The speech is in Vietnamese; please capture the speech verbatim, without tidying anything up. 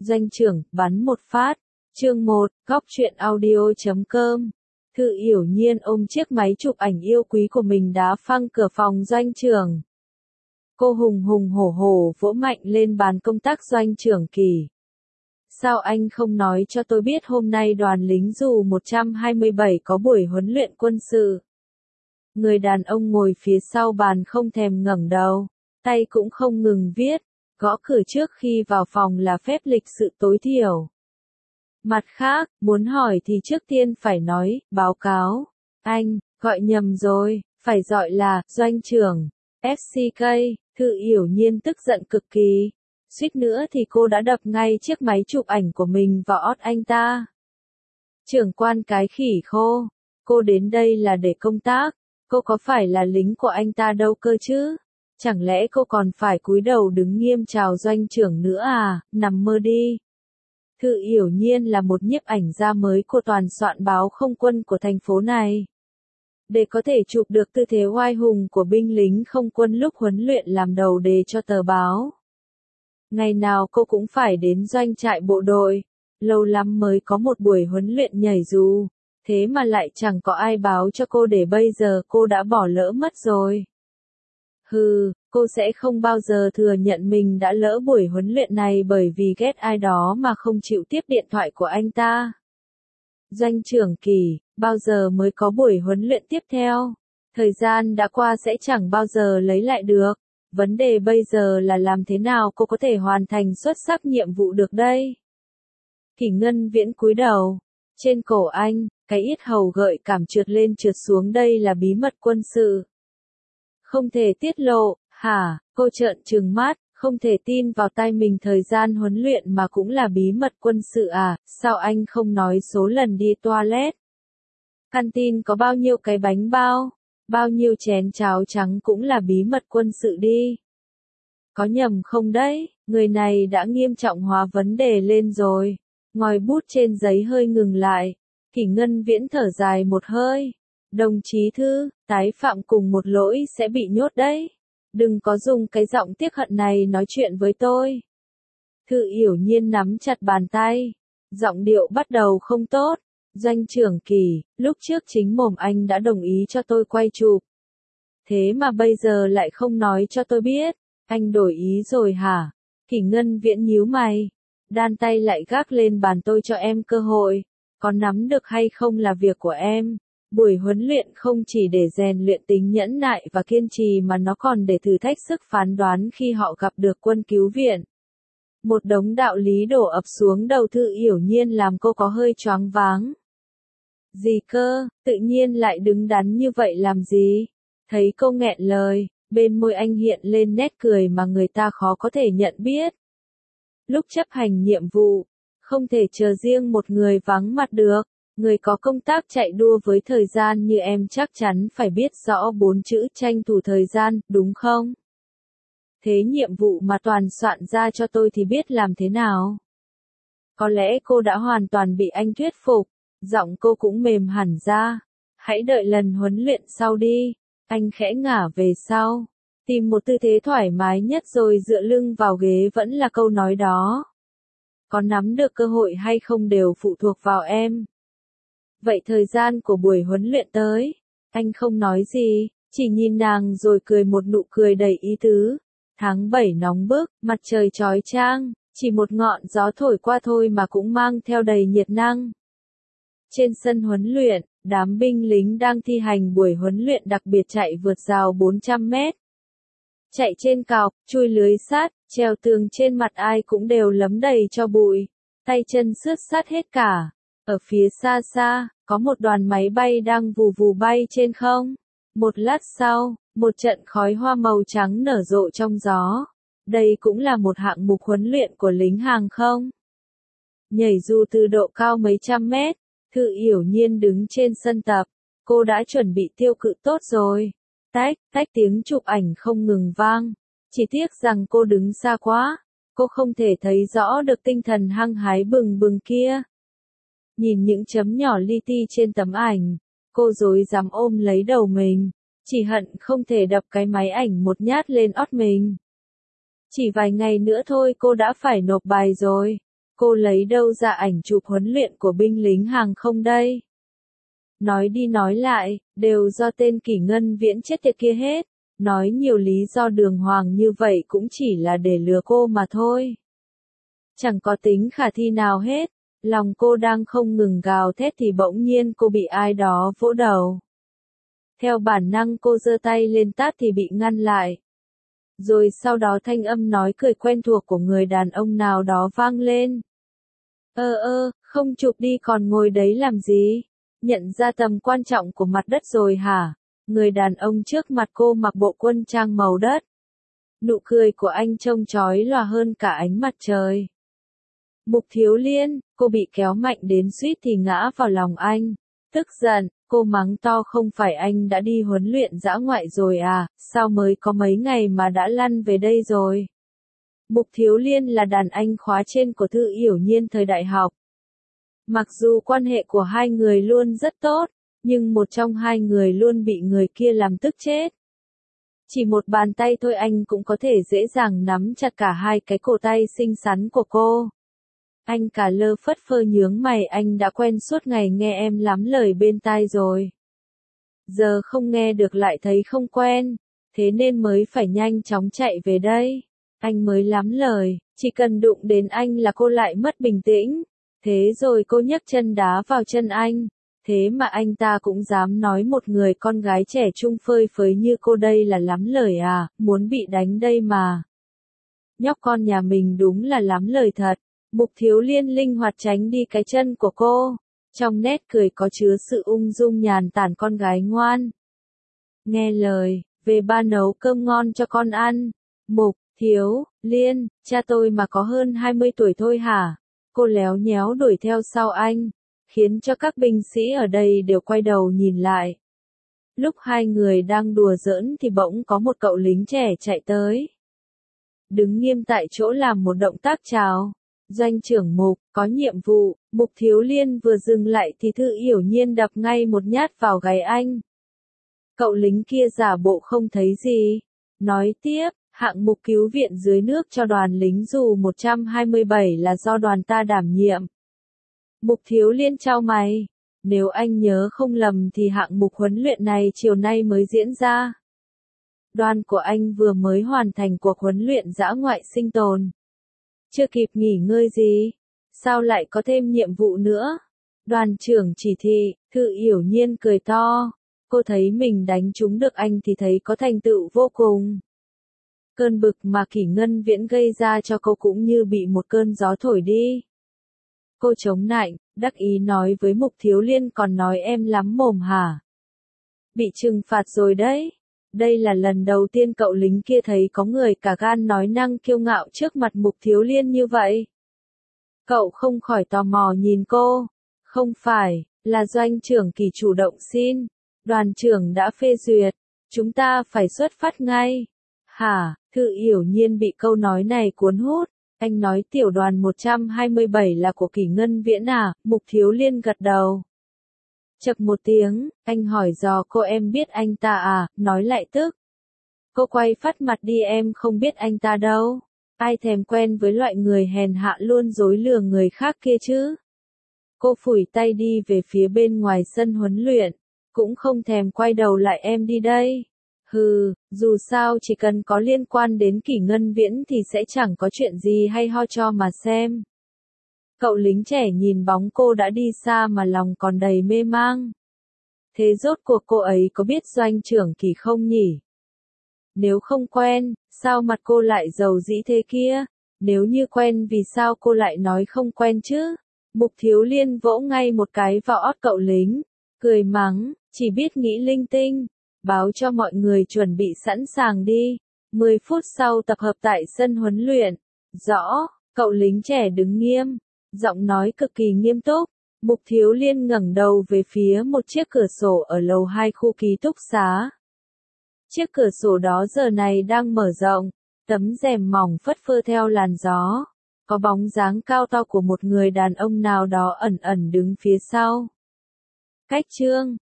Doanh trưởng, bắn một phát. Chương một, góc truyện audio chấm com. Thư Yểu Nhiên ôm chiếc máy chụp ảnh yêu quý của mình đá phăng cửa phòng doanh trưởng. Cô hùng hùng hổ hổ vỗ mạnh lên bàn công tác Doanh trưởng Kỳ. Sao anh không nói cho tôi biết hôm nay đoàn lính dù một trăm hai mươi bảy có buổi huấn luyện quân sự? Người đàn ông ngồi phía sau bàn không thèm ngẩng đầu, tay cũng không ngừng viết, gõ cửa trước khi vào phòng là phép lịch sự tối thiểu. Mặt khác, muốn hỏi thì trước tiên phải nói, báo cáo. Anh, gọi nhầm rồi, phải gọi là, Doanh trưởng, ép xê ca. Thư Yểu Nhiên tức giận cực kỳ. Suýt nữa thì cô đã đập ngay chiếc máy chụp ảnh của mình vào ót anh ta. Trưởng quan cái khỉ khô, cô đến đây là để công tác, cô có phải là lính của anh ta đâu cơ chứ? Chẳng lẽ cô còn phải cúi đầu đứng nghiêm chào doanh trưởng nữa à, nằm mơ đi. Thư Yểu Nhiên là một nhiếp ảnh gia mới của toàn soạn báo không quân của thành phố này. Để có thể chụp được tư thế oai hùng của binh lính không quân lúc huấn luyện làm đầu đề cho tờ báo. Ngày nào cô cũng phải đến doanh trại bộ đội, lâu lắm mới có một buổi huấn luyện nhảy dù, thế mà lại chẳng có ai báo cho cô để bây giờ cô đã bỏ lỡ mất rồi. Hừ, cô sẽ không bao giờ thừa nhận mình đã lỡ buổi huấn luyện này bởi vì ghét ai đó mà không chịu tiếp điện thoại của anh ta. Doanh trưởng Kỳ, bao giờ mới có buổi huấn luyện tiếp theo? Thời gian đã qua sẽ chẳng bao giờ lấy lại được. Vấn đề bây giờ là làm thế nào cô có thể hoàn thành xuất sắc nhiệm vụ được đây? Kỷ Ngân Viễn cúi đầu. Trên cổ anh, cái yết hầu gợi cảm trượt lên trượt xuống, đây là bí mật quân sự. Không thể tiết lộ, hả? Cô trợn trừng mắt, không thể tin vào tai mình, thời gian huấn luyện mà cũng là bí mật quân sự à, sao anh không nói số lần đi toilet? Canteen có bao nhiêu cái bánh bao? Bao nhiêu chén cháo trắng cũng là bí mật quân sự đi. Có nhầm không đấy, người này đã nghiêm trọng hóa vấn đề lên rồi. Ngòi bút trên giấy hơi ngừng lại. Kỷ Ngân Viễn thở dài một hơi. Đồng chí Thư, tái phạm cùng một lỗi sẽ bị nhốt đấy. Đừng có dùng cái giọng tiếc hận này nói chuyện với tôi. Thư Yểu Nhiên nắm chặt bàn tay. Giọng điệu bắt đầu không tốt. Doanh trưởng Kỳ, lúc trước chính mồm anh đã đồng ý cho tôi quay chụp. Thế mà bây giờ lại không nói cho tôi biết. Anh đổi ý rồi hả? Kỷ Ngân Viễn nhíu mày. Đan tay lại gác lên bàn, tôi cho em cơ hội. Có nắm được hay không là việc của em. Buổi huấn luyện không chỉ để rèn luyện tính nhẫn nại và kiên trì mà nó còn để thử thách sức phán đoán khi họ gặp được quân cứu viện. Một đống đạo lý đổ ập xuống đầu Thư Yểu Nhiên làm cô có hơi choáng váng. Gì cơ, tự nhiên lại đứng đắn như vậy làm gì? Thấy cô nghẹn lời, bên môi anh hiện lên nét cười mà người ta khó có thể nhận biết. Lúc chấp hành nhiệm vụ, không thể chờ riêng một người vắng mặt được. Người có công tác chạy đua với thời gian như em chắc chắn phải biết rõ bốn chữ tranh thủ thời gian, đúng không? Thế nhiệm vụ mà toàn soạn ra cho tôi thì biết làm thế nào? Có lẽ cô đã hoàn toàn bị anh thuyết phục, giọng cô cũng mềm hẳn ra. Hãy đợi lần huấn luyện sau đi. Anh khẽ ngả về sau, tìm một tư thế thoải mái nhất rồi dựa lưng vào ghế, vẫn là câu nói đó. Có nắm được cơ hội hay không đều phụ thuộc vào em. Vậy thời gian của buổi huấn luyện tới, anh không nói gì, chỉ nhìn nàng rồi cười một nụ cười đầy ý tứ. Tháng bảy nóng bức, mặt trời chói chang, chỉ một ngọn gió thổi qua thôi mà cũng mang theo đầy nhiệt năng. Trên sân huấn luyện, đám binh lính đang thi hành buổi huấn luyện đặc biệt chạy vượt rào bốn trăm mét. Chạy trên cọc, chui lưới sắt, trèo tường, trên mặt ai cũng đều lấm đầy cho bụi, tay chân sướt sát hết cả. Ở phía xa xa, có một đoàn máy bay đang vù vù bay trên không. Một lát sau, một trận khói hoa màu trắng nở rộ trong gió. Đây cũng là một hạng mục huấn luyện của lính hàng không. Nhảy dù từ độ cao mấy trăm mét, Thư Yểu Nhiên đứng trên sân tập. Cô đã chuẩn bị tiêu cự tốt rồi. Tách, tách tiếng chụp ảnh không ngừng vang. Chỉ tiếc rằng cô đứng xa quá. Cô không thể thấy rõ được tinh thần hăng hái bừng bừng kia. Nhìn những chấm nhỏ li ti trên tấm ảnh, cô rối rắm ôm lấy đầu mình, chỉ hận không thể đập cái máy ảnh một nhát lên ót mình. Chỉ vài ngày nữa thôi cô đã phải nộp bài rồi. Cô lấy đâu ra ảnh chụp huấn luyện của binh lính hàng không đây? Nói đi nói lại, đều do tên Kỷ Ngân Viễn chết tiệt kia hết. Nói nhiều lý do đường hoàng như vậy cũng chỉ là để lừa cô mà thôi. Chẳng có tính khả thi nào hết. Lòng cô đang không ngừng gào thét thì bỗng nhiên cô bị ai đó vỗ đầu. Theo bản năng cô giơ tay lên tát thì bị ngăn lại. Rồi sau đó thanh âm nói cười quen thuộc của người đàn ông nào đó vang lên. Ơ ơ, không chụp đi còn ngồi đấy làm gì? Nhận ra tầm quan trọng của mặt đất rồi hả? Người đàn ông trước mặt cô mặc bộ quân trang màu đất. Nụ cười của anh trông chói lòa hơn cả ánh mặt trời. Mục Thiếu Liên, cô bị kéo mạnh đến suýt thì ngã vào lòng anh. Tức giận, cô mắng to không phải anh đã đi huấn luyện dã ngoại rồi à, sao mới có mấy ngày mà đã lăn về đây rồi? Mục Thiếu Liên là đàn anh khóa trên của Thư Yểu Nhiên thời đại học. Mặc dù quan hệ của hai người luôn rất tốt, nhưng một trong hai người luôn bị người kia làm tức chết. Chỉ một bàn tay thôi anh cũng có thể dễ dàng nắm chặt cả hai cái cổ tay xinh xắn của cô. Anh cả lơ phất phơ nhướng mày, anh đã quen suốt ngày nghe em lắm lời bên tai rồi. Giờ không nghe được lại thấy không quen, thế nên mới phải nhanh chóng chạy về đây. Anh mới lắm lời, chỉ cần đụng đến anh là cô lại mất bình tĩnh. Thế rồi cô nhấc chân đá vào chân anh. Thế mà anh ta cũng dám nói một người con gái trẻ trung phơi phới như cô đây là lắm lời à, muốn bị đánh đây mà. Nhóc con nhà mình đúng là lắm lời thật. Mục Thiếu Liên linh hoạt tránh đi cái chân của cô. Trong nét cười có chứa sự ung dung nhàn tản con gái ngoan. Nghe lời, về ba nấu cơm ngon cho con ăn. Mục Thiếu Liên, cha tôi mà có hơn hai mươi tuổi thôi hả? Cô léo nhéo đuổi theo sau anh, khiến cho các binh sĩ ở đây đều quay đầu nhìn lại. Lúc hai người đang đùa giỡn thì bỗng có một cậu lính trẻ chạy tới. Đứng nghiêm tại chỗ làm một động tác chào. Doanh trưởng Mục, có nhiệm vụ. Mục Thiếu Liên vừa dừng lại thì Thư Yểu Nhiên đập ngay một nhát vào gáy anh. Cậu lính kia giả bộ không thấy gì. Nói tiếp, hạng mục cứu viện dưới nước cho đoàn lính dù một trăm hai mươi bảy là do đoàn ta đảm nhiệm. Mục Thiếu Liên chau mày. Nếu anh nhớ không lầm thì hạng mục huấn luyện này chiều nay mới diễn ra. Đoàn của anh vừa mới hoàn thành cuộc huấn luyện dã ngoại sinh tồn. Chưa kịp nghỉ ngơi gì, sao lại có thêm nhiệm vụ nữa? Đoàn trưởng chỉ thị. Thư Yểu Nhiên cười to. Cô thấy mình đánh trúng được anh thì thấy có thành tựu vô cùng. Cơn bực mà Kỷ Ngân Viễn gây ra cho cô cũng như bị một cơn gió thổi đi. Cô chống nạnh, đắc ý nói với Mục Thiếu Liên, còn nói em lắm mồm hả? Bị trừng phạt rồi đấy. Đây là lần đầu tiên cậu lính kia thấy có người cả gan nói năng kiêu ngạo trước mặt Mục Thiếu Liên như vậy. Cậu không khỏi tò mò nhìn cô. Không phải, là doanh trưởng Kỷ chủ động xin. Đoàn trưởng đã phê duyệt. Chúng ta phải xuất phát ngay. Hả? Thư Yểu Nhiên bị câu nói này cuốn hút. Anh nói tiểu đoàn một trăm hai mươi bảy là của Kỷ Ngân Viễn à? Mục Thiếu Liên gật đầu. Chậc một tiếng, anh hỏi dò cô, em biết anh ta à? Nói lại tức. Cô quay phát mặt đi, em không biết anh ta đâu. Ai thèm quen với loại người hèn hạ luôn dối lừa người khác kia chứ? Cô phủi tay đi về phía bên ngoài sân huấn luyện. Cũng không thèm quay đầu lại, em đi đây. Hừ, dù sao chỉ cần có liên quan đến Kỷ Ngân Viễn thì sẽ chẳng có chuyện gì hay ho cho mà xem. Cậu lính trẻ nhìn bóng cô đã đi xa mà lòng còn đầy mê mang. Thế rốt cuộc cô ấy có biết doanh trưởng Kỷ không nhỉ? Nếu không quen, sao mặt cô lại dầu dĩ thế kia? Nếu như quen vì sao cô lại nói không quen chứ? Mục Thiếu Liên vỗ ngay một cái vào ót cậu lính, cười mắng, chỉ biết nghĩ linh tinh. Báo cho mọi người chuẩn bị sẵn sàng đi. mười phút sau tập hợp tại sân huấn luyện. Rõ, cậu lính trẻ đứng nghiêm, giọng nói cực kỳ nghiêm túc. Mục Thiếu Liên ngẩng đầu về phía một chiếc cửa sổ ở lầu hai khu ký túc xá. Chiếc cửa sổ đó giờ này đang mở rộng, tấm rèm mỏng phất phơ theo làn gió. Có bóng dáng cao to của một người đàn ông nào đó ẩn ẩn đứng phía sau. Cách chương